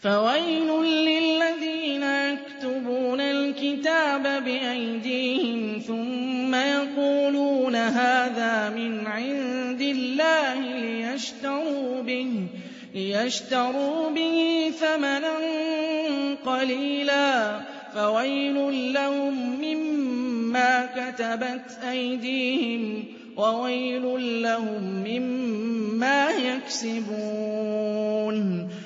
فَوَيْلٌ لِّلَّذِينَ يَكْتُبُونَ الْكِتَابَ بِأَيْدِيهِمْ ثُمَّ يَقُولُونَ هَٰذَا مِنْ عِندِ اللَّهِ لِيَشْتَرُوا بِهِ ثَمَنًا قَلِيلًا ۖ فَوَيْلٌ لَّهُم مِّمَّا كَتَبَتْ أَيْدِيهِمْ وَوَيْلٌ لَّهُم مِّمَّا يَكْسِبُونَ